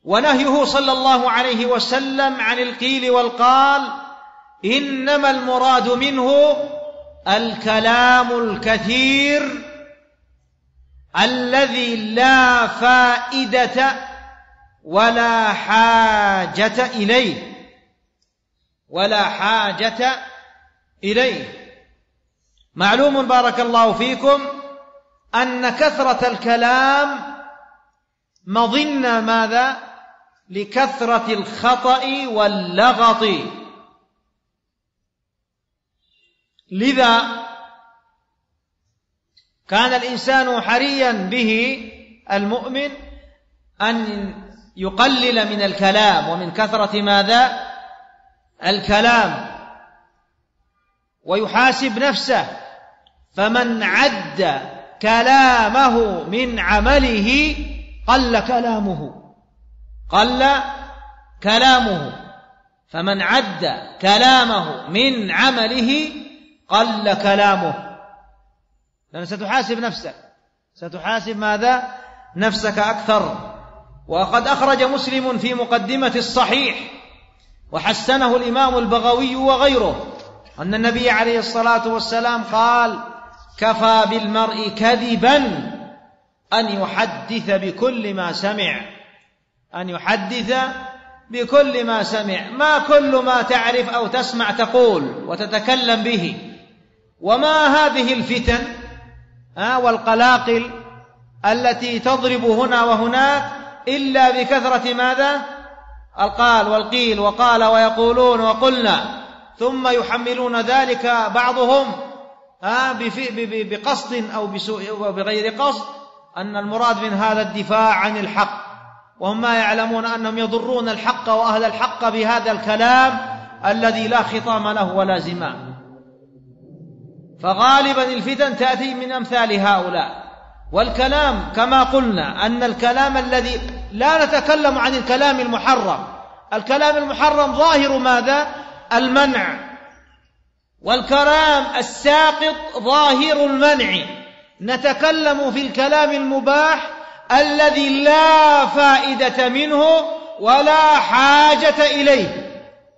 ونهيه صلى الله عليه وسلم عن القيل والقال إنما المراد منه الكلام الكثير الذي لا فائدة ولا حاجة إليه. معلوم بارك الله فيكم أن كثرة الكلام مظنة ماذا؟ لكثرة الخطأ واللغط. لذا كان الإنسان حريا به المؤمن أن يقلل من الكلام ومن كثرة ماذا؟ الكلام، ويحاسب نفسه، فمن عد كلامه من عمله قل كلامه، فمن عد كلامه من عمله قل كلامه، لأن ستحاسب ماذا؟ نفسك أكثر. وقد أخرج مسلم في مقدمة الصحيح وحسنه الإمام البغوي وغيره أن النبي عليه الصلاة والسلام قال: كفى بالمرء كذبا أن يحدث بكل ما سمع. ما كل ما تعرف أو تسمع تقول وتتكلم به. وما هذه الفتن والقلاقل التي تضرب هنا وهناك إلا بكثرة ماذا؟ القال والقيل وقال ويقولون وقلنا، ثم يحملون ذلك بعضهم بقصد أو بغير قصد أن المراد من هذا الدفاع عن الحق، وهم ما يعلمون أنهم يضرون الحق وأهل الحق بهذا الكلام الذي لا خطام له ولا زمام. فغالبا الفتن تأتي من أمثال هؤلاء. والكلام كما قلنا أن الكلام الذي لا نتكلم عن الكلام المحرم، الكلام المحرم ظاهر ماذا؟ المنع، والكلام الساقط ظاهر المنع. نتكلم في الكلام المباح الذي لا فائدة منه ولا حاجة إليه.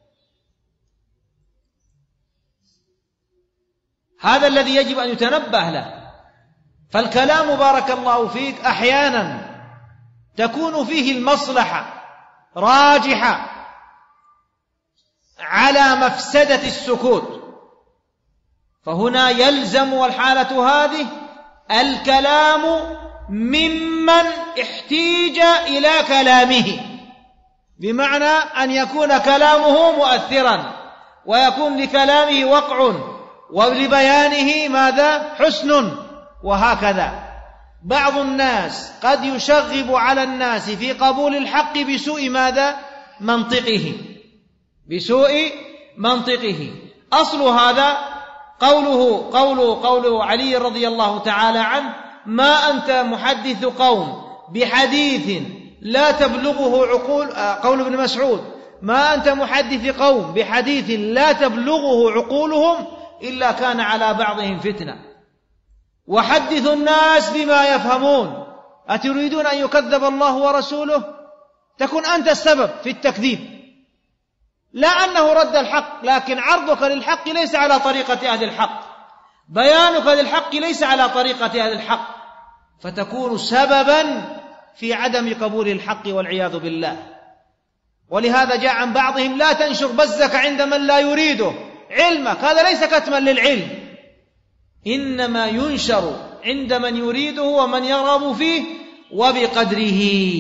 هذا الذي يجب أن يتنبه له. فالكلام بارك الله فيك أحيانا تكون فيه المصلحة راجحة على مفسدة السكوت، فهنا يلزم والحالة هذه الكلام ممن احتيج إلى كلامه، بمعنى أن يكون كلامه مؤثرا ويكون لكلامه وقع ولبيانه ماذا؟ حسن. وهكذا بعض الناس قد يشغب على الناس في قبول الحق بسوء ماذا؟ بسوء منطقه. أصل هذا قوله علي رضي الله تعالى عنه: ما أنت محدث قوم بحديث لا تبلغه عقول، قول ابن مسعود: ما أنت محدث قوم بحديث لا تبلغه عقولهم إلا كان على بعضهم فتنة. وحدث الناس بما يفهمون. أتريدون أن يكذب الله ورسوله؟ تكون أنت السبب في التكذيب، لا أنه رد الحق، لكن عرضك للحق ليس على طريقة أهل الحق، بيانك للحق ليس على طريقة أهل الحق، فتكون سببا في عدم قبول الحق والعياذ بالله. ولهذا جاء عن بعضهم: لا تنشر بزك عند من لا يريده علمك. هذا ليس كتما للعلم، إنما ينشر عند من يريده ومن يرغب فيه وبقدره.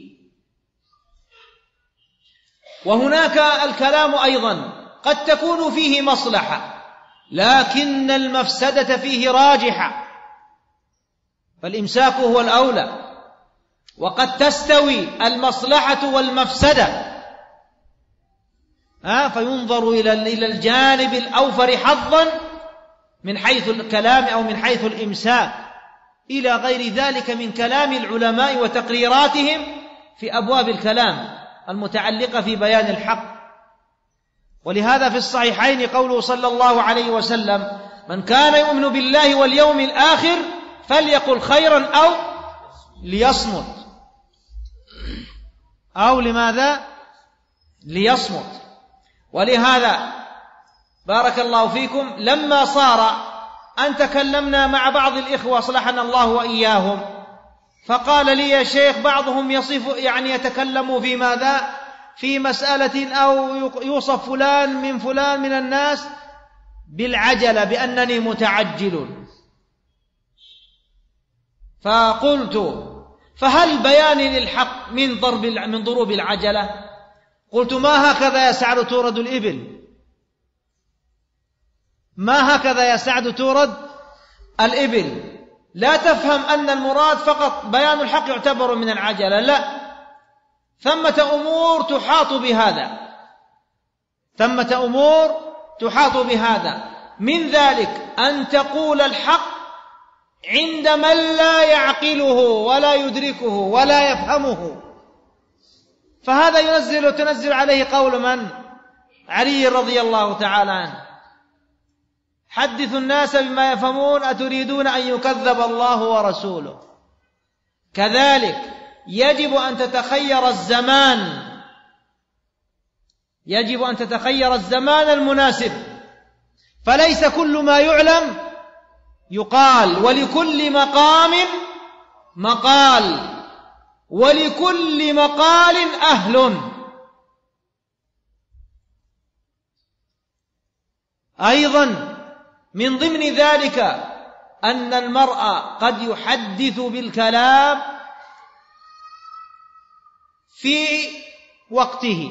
وهناك الكلام أيضا قد تكون فيه مصلحة لكن المفسدة فيه راجحة، فالإمساك هو الأولى. وقد تستوي المصلحة والمفسدة، فينظر إلى الجانب الأوفر حظا من حيث الكلام أو من حيث الإمساك، إلى غير ذلك من كلام العلماء وتقريراتهم في أبواب الكلام المتعلقة في بيان الحق. ولهذا في الصحيحين قوله صلى الله عليه وسلم: من كان يؤمن بالله واليوم الآخر فليقل خيرا أو ليصمت. أو لماذا؟ ليصمت. ولهذا بارك الله فيكم لما صار أن تكلمنا مع بعض الإخوة أصلحنا الله وإياهم، فقال لي يا شيخ بعضهم يصف يتكلم في ماذا؟ في مسألة أو يوصف فلان من الناس بالعجلة بأنني متعجل، فقلت فهل بياني للحق من ضروب العجلة؟ قلت ما هكذا يا سعد تورد الإبل، ما هكذا يا سعد تورد الإبل. لا تفهم أن المراد فقط بيان الحق يعتبر من العجلة، لا، ثمة أمور تحاط بهذا، ثمة أمور تحاط بهذا. من ذلك أن تقول الحق عند من لا يعقله ولا يدركه ولا يفهمه، فهذا تنزل عليه قول من؟ علي رضي الله تعالى عنه: حدثوا الناس بما يفهمون أتريدون أن يكذب الله ورسوله. كذلك يجب أن تتخير الزمان، يجب أن تتخير الزمان المناسب، فليس كل ما يعلم يقال، ولكل مقام مقال، ولكل مقال أهل. أيضا من ضمن ذلك أن المرء قد يحدث بالكلام في وقته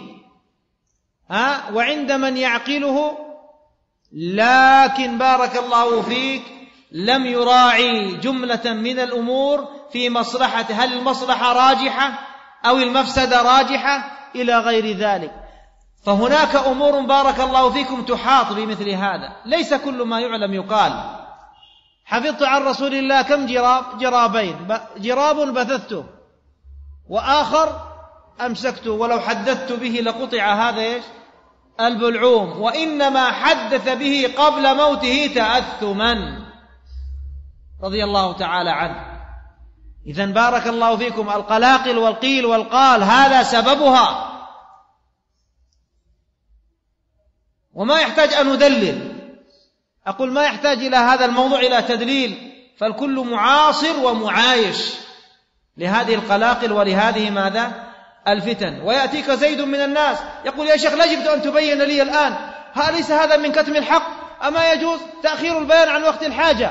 وعند من يعقله، لكن بارك الله فيك لم يراعي جملة من الأمور في مصلحة، هل المصلحة راجحة أو المفسدة راجحة إلى غير ذلك. فهناك أمور بارك الله فيكم تحاط بمثل هذا، ليس كل ما يعلم يقال. حفظت عن رسول الله كم جرابين، جراب بثثته وآخر أمسكته، ولو حدثت به لقطع هذا البلعوم، وإنما حدث به قبل موته تأثما رضي الله تعالى عنه. إذن بارك الله فيكم القلاقل والقيل والقال هذا سببها، وما يحتاج أن ندلل، أقول ما يحتاج إلى هذا الموضوع إلى تدليل، فالكل معاصر ومعايش لهذه القلاقل ولهذه ماذا؟ الفتن. ويأتيك زيد من الناس يقول يا شيخ لا يجب أن تبين لي الآن، أليس هذا من كتم الحق؟ أما يجوز تأخير البيان عن وقت الحاجة؟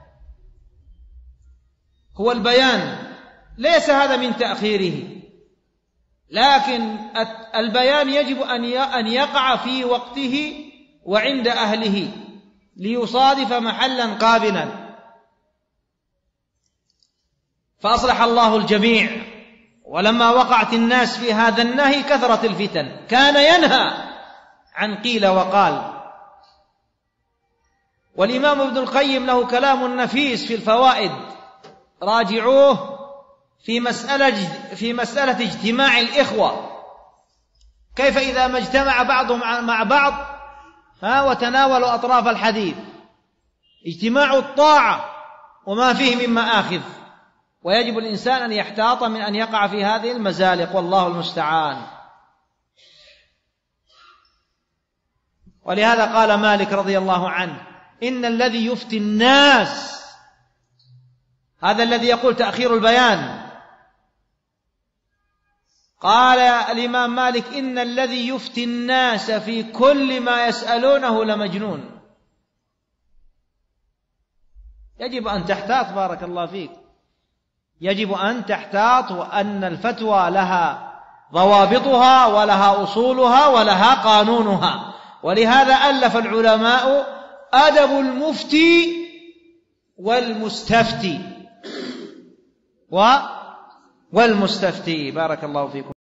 هو البيان ليس هذا من تأخيره، لكن البيان يجب أن يقع في وقته وعند أهله ليصادف محلا قابلا. فأصلح الله الجميع. ولما وقعت الناس في هذا النهي كثرت الفتن، كان ينهى عن قيل وقال. والإمام ابن القيم له كلام نفيس في الفوائد، راجعوه في مسألة اجتماع الإخوة، كيف إذا ما اجتمع بعضهم مع بعض وتناولوا أطراف الحديث، اجتماع الطاعة وما فيه من مآخذ. ويجب الإنسان أن يحتاط من أن يقع في هذه المزالق، والله المستعان. ولهذا قال مالك رضي الله عنه: إن الذي يفتي الناس، هذا الذي يقول تأخير البيان، قال الإمام مالك: إن الذي يفتي الناس في كل ما يسألونه لمجنون. يجب أن تحتاط بارك الله فيك، يجب أن تحتاط، وأن الفتوى لها ضوابطها ولها أصولها ولها قانونها. ولهذا ألف العلماء أدب المفتي والمستفتي والمستفتي. بارك الله فيكم.